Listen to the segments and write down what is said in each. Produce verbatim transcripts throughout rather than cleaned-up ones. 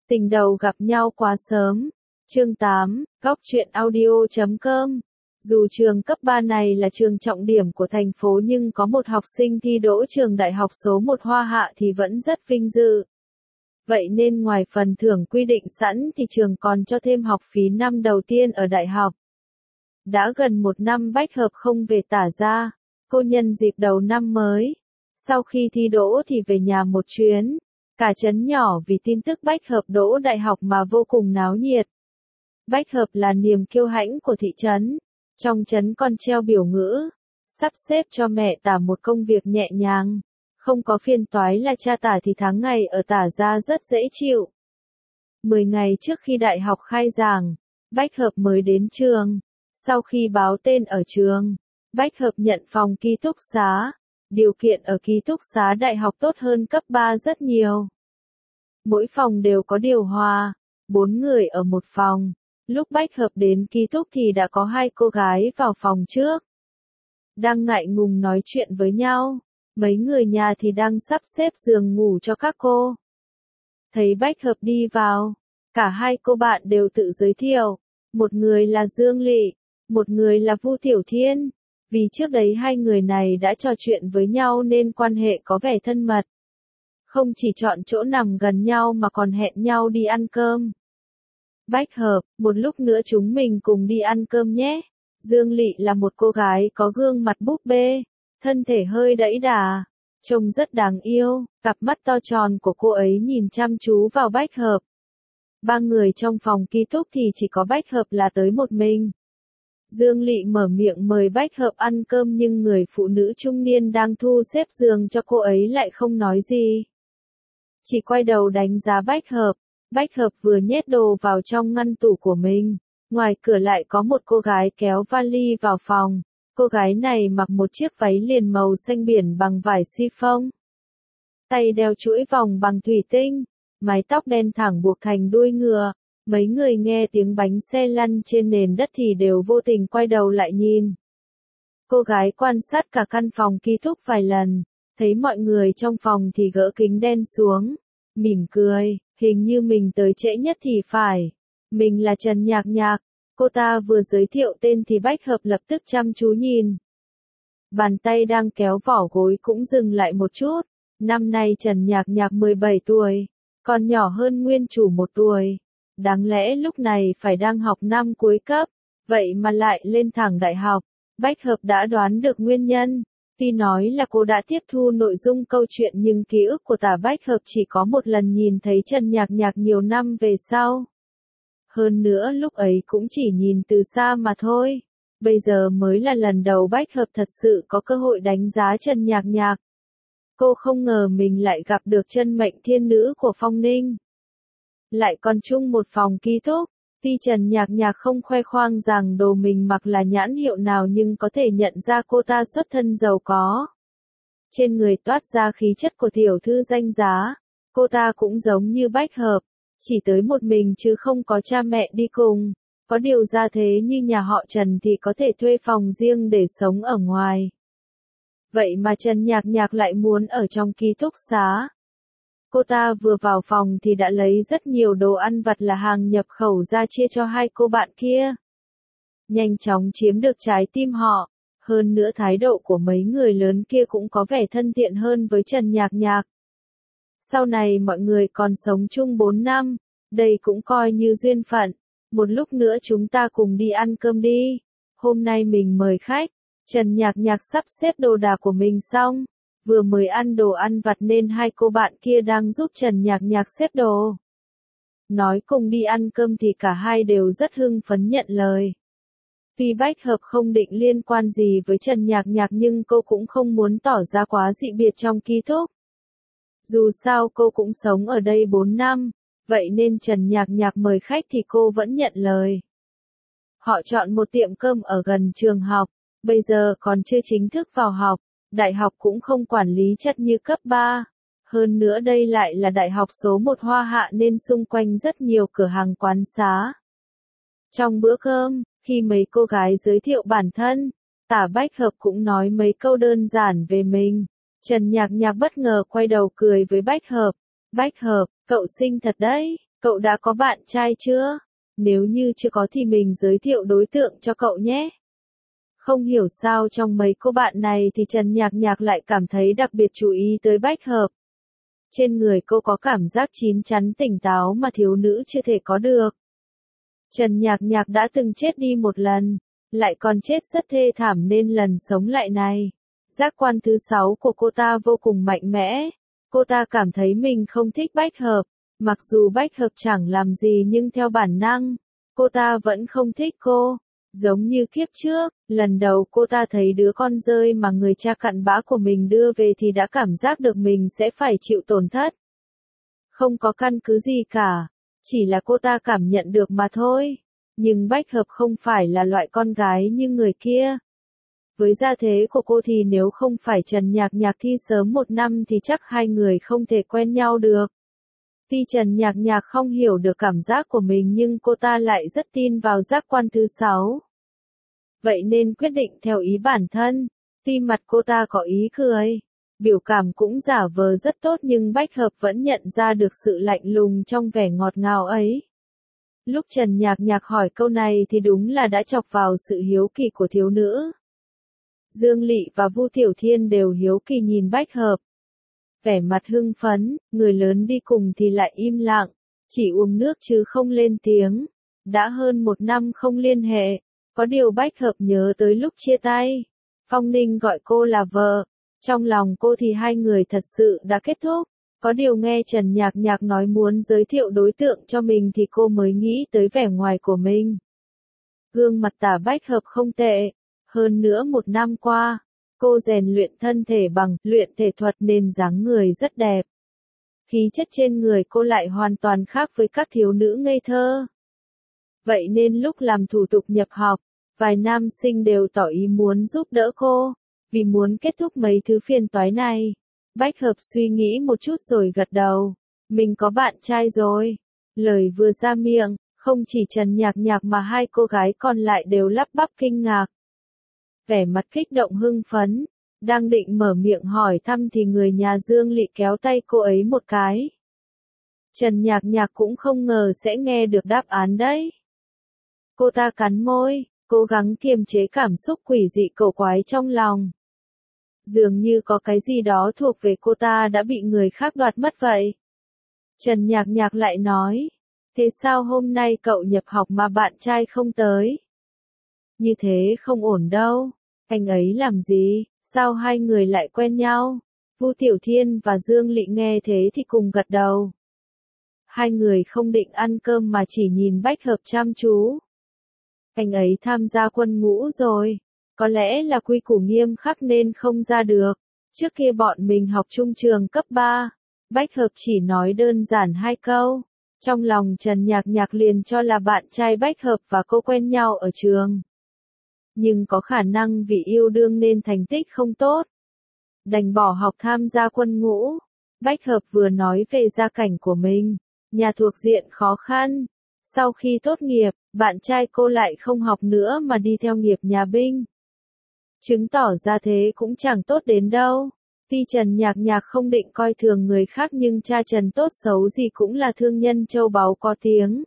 Tình đầu gặp nhau quá sớm. Chương tám, góc truyện audio chấm com. Dù trường cấp ba này là trường trọng điểm của thành phố nhưng có một học sinh thi đỗ trường đại học số một Hoa Hạ thì vẫn rất vinh dự. Vậy nên ngoài phần thưởng quy định sẵn thì trường còn cho thêm học phí năm đầu tiên ở đại học. Đã gần một năm Bách Hợp không về Tả Gia, cô nhân dịp đầu năm mới. Sau khi thi đỗ thì về nhà một chuyến. Cả trấn nhỏ vì tin tức Bách Hợp đỗ đại học mà vô cùng náo nhiệt. Bách Hợp là niềm kiêu hãnh của thị trấn. Trong trấn còn treo biểu ngữ, sắp xếp cho mẹ Tả một công việc nhẹ nhàng. Không có phiền toái là cha Tả thì tháng ngày ở Tả Gia rất dễ chịu. Mười ngày trước khi đại học khai giảng, Bách Hợp mới đến trường. Sau khi báo tên ở trường, Bách Hợp nhận phòng ký túc xá. Điều kiện ở ký túc xá đại học tốt hơn cấp ba rất nhiều. Mỗi phòng đều có điều hòa, bốn người ở một phòng. Lúc Bách Hợp đến ký túc thì đã có hai cô gái vào phòng trước. Đang ngại ngùng nói chuyện với nhau, mấy người nhà thì đang sắp xếp giường ngủ cho các cô. Thấy Bách Hợp đi vào, cả hai cô bạn đều tự giới thiệu. Một người là Dương Lị, một người là Vu Tiểu Thiên. Vì trước đấy hai người này đã trò chuyện với nhau nên quan hệ có vẻ thân mật. Không chỉ chọn chỗ nằm gần nhau mà còn hẹn nhau đi ăn cơm. Bách Hợp, một lúc nữa chúng mình cùng đi ăn cơm nhé. Dương Lị là một cô gái có gương mặt búp bê, thân thể hơi đẫy đà, trông rất đáng yêu, cặp mắt to tròn của cô ấy nhìn chăm chú vào Bách Hợp. Ba người trong phòng ký túc thì chỉ có Bách Hợp là tới một mình. Dương Lị mở miệng mời Bách Hợp ăn cơm nhưng người phụ nữ trung niên đang thu xếp giường cho cô ấy lại không nói gì. Chỉ quay đầu đánh giá Bách Hợp. Bách Hợp vừa nhét đồ vào trong ngăn tủ của mình. Ngoài cửa lại có một cô gái kéo vali vào phòng. Cô gái này mặc một chiếc váy liền màu xanh biển bằng vải siphon. Tay đeo chuỗi vòng bằng thủy tinh. Mái tóc đen thẳng buộc thành đuôi ngựa. Mấy người nghe tiếng bánh xe lăn trên nền đất thì đều vô tình quay đầu lại nhìn. Cô gái quan sát cả căn phòng ký túc vài lần, thấy mọi người trong phòng thì gỡ kính đen xuống, mỉm cười, hình như mình tới trễ nhất thì phải. Mình là Trần Nhạc Nhạc, cô ta vừa giới thiệu tên thì Bách Hợp lập tức chăm chú nhìn. Bàn tay đang kéo vỏ gối cũng dừng lại một chút, năm nay Trần Nhạc Nhạc mười bảy tuổi, còn nhỏ hơn nguyên chủ một tuổi. Đáng lẽ lúc này phải đang học năm cuối cấp, vậy mà lại lên thẳng đại học. Bách Hợp đã đoán được nguyên nhân. Tuy nói là cô đã tiếp thu nội dung câu chuyện nhưng ký ức của Tả Bách Hợp chỉ có một lần nhìn thấy Trần Nhạc Nhạc nhiều năm về sau. Hơn nữa lúc ấy cũng chỉ nhìn từ xa mà thôi. Bây giờ mới là lần đầu Bách Hợp thật sự có cơ hội đánh giá Trần Nhạc Nhạc. Cô không ngờ mình lại gặp được chân mệnh thiên nữ của Phong Ninh. Lại còn chung một phòng ký túc. Tuy Trần Nhạc Nhạc không khoe khoang rằng đồ mình mặc là nhãn hiệu nào nhưng có thể nhận ra cô ta xuất thân giàu có. Trên người toát ra khí chất của tiểu thư danh giá. Cô ta cũng giống như Bách Hợp, chỉ tới một mình chứ không có cha mẹ đi cùng. Có điều ra thế như nhà họ Trần thì có thể thuê phòng riêng để sống ở ngoài. Vậy mà Trần Nhạc Nhạc lại muốn ở trong ký túc xá. Cô ta vừa vào phòng thì đã lấy rất nhiều đồ ăn vặt là hàng nhập khẩu ra chia cho hai cô bạn kia. Nhanh chóng chiếm được trái tim họ. Hơn nữa thái độ của mấy người lớn kia cũng có vẻ thân thiện hơn với Trần Nhạc Nhạc. Sau này mọi người còn sống chung bốn năm. Đây cũng coi như duyên phận. Một lúc nữa chúng ta cùng đi ăn cơm đi. Hôm nay mình mời khách. Trần Nhạc Nhạc sắp xếp đồ đạc của mình xong. Vừa mới ăn đồ ăn vặt nên hai cô bạn kia đang giúp Trần Nhạc Nhạc xếp đồ. Nói cùng đi ăn cơm thì cả hai đều rất hưng phấn nhận lời. Tuy Bách Hợp không định liên quan gì với Trần Nhạc Nhạc nhưng cô cũng không muốn tỏ ra quá dị biệt trong ký túc. Dù sao cô cũng sống ở đây bốn năm, vậy nên Trần Nhạc Nhạc mời khách thì cô vẫn nhận lời. Họ chọn một tiệm cơm ở gần trường học, bây giờ còn chưa chính thức vào học. Đại học cũng không quản lý chặt như cấp ba. Hơn nữa đây lại là đại học số một Hoa Hạ nên xung quanh rất nhiều cửa hàng quán xá. Trong bữa cơm, khi mấy cô gái giới thiệu bản thân, Tả Bách Hợp cũng nói mấy câu đơn giản về mình. Trần Nhạc Nhạc bất ngờ quay đầu cười với Bách Hợp. Bách Hợp, cậu xinh thật đấy. Cậu đã có bạn trai chưa? Nếu như chưa có thì mình giới thiệu đối tượng cho cậu nhé. Không hiểu sao trong mấy cô bạn này thì Trần Nhạc Nhạc lại cảm thấy đặc biệt chú ý tới Bách Hợp. Trên người cô có cảm giác chín chắn tỉnh táo mà thiếu nữ chưa thể có được. Trần Nhạc Nhạc đã từng chết đi một lần, lại còn chết rất thê thảm nên lần sống lại này. Giác quan thứ sáu của cô ta vô cùng mạnh mẽ. Cô ta cảm thấy mình không thích Bách Hợp. Mặc dù Bách Hợp chẳng làm gì nhưng theo bản năng, cô ta vẫn không thích cô. Giống như kiếp trước, lần đầu cô ta thấy đứa con rơi mà người cha cặn bã của mình đưa về thì đã cảm giác được mình sẽ phải chịu tổn thất. Không có căn cứ gì cả, chỉ là cô ta cảm nhận được mà thôi. Nhưng Bách Hợp không phải là loại con gái như người kia. Với gia thế của cô thì nếu không phải Trần Nhạc Nhạc thi sớm một năm thì chắc hai người không thể quen nhau được. Tuy Trần Nhạc Nhạc không hiểu được cảm giác của mình nhưng cô ta lại rất tin vào giác quan thứ sáu. Vậy nên quyết định theo ý bản thân. Tuy mặt cô ta có ý cười, biểu cảm cũng giả vờ rất tốt nhưng Bách Hợp vẫn nhận ra được sự lạnh lùng trong vẻ ngọt ngào ấy. Lúc Trần Nhạc Nhạc hỏi câu này thì đúng là đã chọc vào sự hiếu kỳ của thiếu nữ. Dương Lị và Vu Tiểu Thiên đều hiếu kỳ nhìn Bách Hợp. Vẻ mặt hưng phấn, người lớn đi cùng thì lại im lặng, chỉ uống nước chứ không lên tiếng. Đã hơn một năm không liên hệ, có điều Bách Hợp nhớ tới lúc chia tay. Phong Ninh gọi cô là vợ, trong lòng cô thì hai người thật sự đã kết thúc. Có điều nghe Trần Nhạc Nhạc nói muốn giới thiệu đối tượng cho mình thì cô mới nghĩ tới vẻ ngoài của mình. Gương mặt tả Bách Hợp không tệ, hơn nữa một năm qua, cô rèn luyện thân thể bằng luyện thể thuật nên dáng người rất đẹp. Khí chất trên người cô lại hoàn toàn khác với các thiếu nữ ngây thơ. Vậy nên lúc làm thủ tục nhập học, vài nam sinh đều tỏ ý muốn giúp đỡ cô, vì muốn kết thúc mấy thứ phiền toái này. Bách Hợp suy nghĩ một chút rồi gật đầu. Mình có bạn trai rồi. Lời vừa ra miệng, không chỉ Trần Nhạc Nhạc mà hai cô gái còn lại đều lắp bắp kinh ngạc. Vẻ mặt kích động hưng phấn, đang định mở miệng hỏi thăm thì người nhà Dương Lị kéo tay cô ấy một cái. Trần Nhạc Nhạc cũng không ngờ sẽ nghe được đáp án đấy. Cô ta cắn môi, cố gắng kiềm chế cảm xúc quỷ dị cổ quái trong lòng. Dường như có cái gì đó thuộc về cô ta đã bị người khác đoạt mất vậy. Trần Nhạc Nhạc lại nói, thế sao hôm nay cậu nhập học mà bạn trai không tới? Như thế không ổn đâu, anh ấy làm gì, sao hai người lại quen nhau? Vu Tiểu Thiên và Dương Lị nghe thế thì cùng gật đầu. Hai người không định ăn cơm mà chỉ nhìn Bách Hợp chăm chú. Anh ấy tham gia quân ngũ rồi. Có lẽ là quy củ nghiêm khắc nên không ra được. Trước kia bọn mình học chung trường cấp ba. Bách Hợp chỉ nói đơn giản hai câu. Trong lòng Trần Nhạc Nhạc liền cho là bạn trai Bách Hợp và cô quen nhau ở trường. Nhưng có khả năng vì yêu đương nên thành tích không tốt. Đành bỏ học tham gia quân ngũ. Bách Hợp vừa nói về gia cảnh của mình. Nhà thuộc diện khó khăn. Sau khi tốt nghiệp, bạn trai cô lại không học nữa mà đi theo nghiệp nhà binh. Chứng tỏ ra thế cũng chẳng tốt đến đâu. Tuy Trần Nhạc Nhạc không định coi thường người khác nhưng cha Trần tốt xấu gì cũng là thương nhân châu báu có tiếng.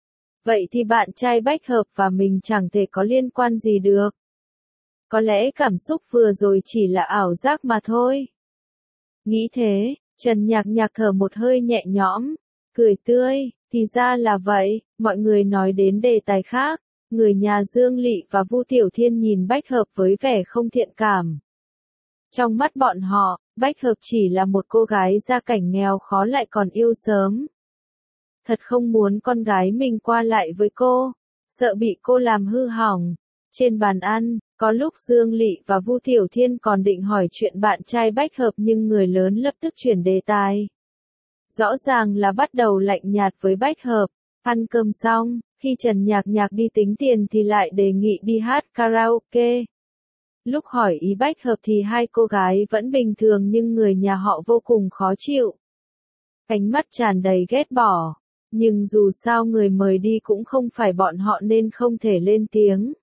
Vậy thì bạn trai Bách Hợp và mình chẳng thể có liên quan gì được. Có lẽ cảm xúc vừa rồi chỉ là ảo giác mà thôi. Nghĩ thế, Trần Nhạc Nhạc thở một hơi nhẹ nhõm, cười tươi, thì ra là vậy, mọi người nói đến đề tài khác. Người nhà Dương Lị và Vu Tiểu Thiên nhìn Bách Hợp với vẻ không thiện cảm. Trong mắt bọn họ, Bách Hợp chỉ là một cô gái gia cảnh nghèo khó lại còn yêu sớm. Thật không muốn con gái mình qua lại với cô, sợ bị cô làm hư hỏng. Trên bàn ăn, có lúc Dương Lị và Vu Tiểu Thiên còn định hỏi chuyện bạn trai Bách Hợp nhưng người lớn lập tức chuyển đề tài. Rõ ràng là bắt đầu lạnh nhạt với Bách Hợp. Ăn cơm xong, khi Trần Nhạc Nhạc đi tính tiền thì lại đề nghị đi hát karaoke. Lúc hỏi ý Bách Hợp thì hai cô gái vẫn bình thường nhưng người nhà họ vô cùng khó chịu. Ánh mắt tràn đầy ghét bỏ. Nhưng dù sao người mời đi cũng không phải bọn họ nên không thể lên tiếng.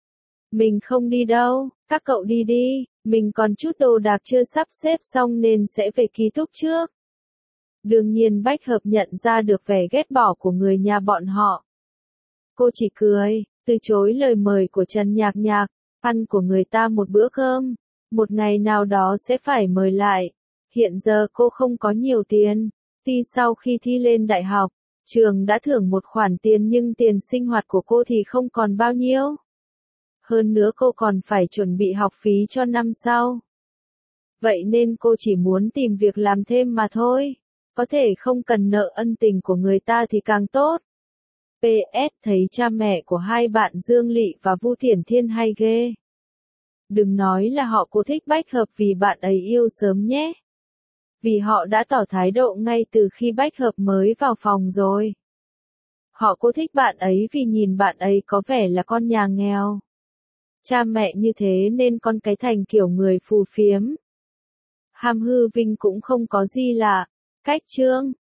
Mình không đi đâu, các cậu đi đi, mình còn chút đồ đạc chưa sắp xếp xong nên sẽ về ký túc trước. Đương nhiên Bách Hợp nhận ra được vẻ ghét bỏ của người nhà bọn họ. Cô chỉ cười, từ chối lời mời của Trần Nhạc Nhạc, ăn của người ta một bữa cơm, một ngày nào đó sẽ phải mời lại. Hiện giờ cô không có nhiều tiền, tuy sau khi thi lên đại học, trường đã thưởng một khoản tiền nhưng tiền sinh hoạt của cô thì không còn bao nhiêu. Hơn nữa cô còn phải chuẩn bị học phí cho năm sau. Vậy nên cô chỉ muốn tìm việc làm thêm mà thôi, có thể không cần nợ ân tình của người ta thì càng tốt. pê ét thấy cha mẹ của hai bạn Dương Lị và Vu Thiển Thiên hay ghê. Đừng nói là họ cố thích Bách Hợp vì bạn ấy yêu sớm nhé. Vì họ đã tỏ thái độ ngay từ khi Bách Hợp mới vào phòng rồi. Họ cố thích bạn ấy vì nhìn bạn ấy có vẻ là con nhà nghèo. Cha mẹ như thế nên con cái thành kiểu người phù phiếm. Ham hư vinh cũng không có gì lạ. Cách chương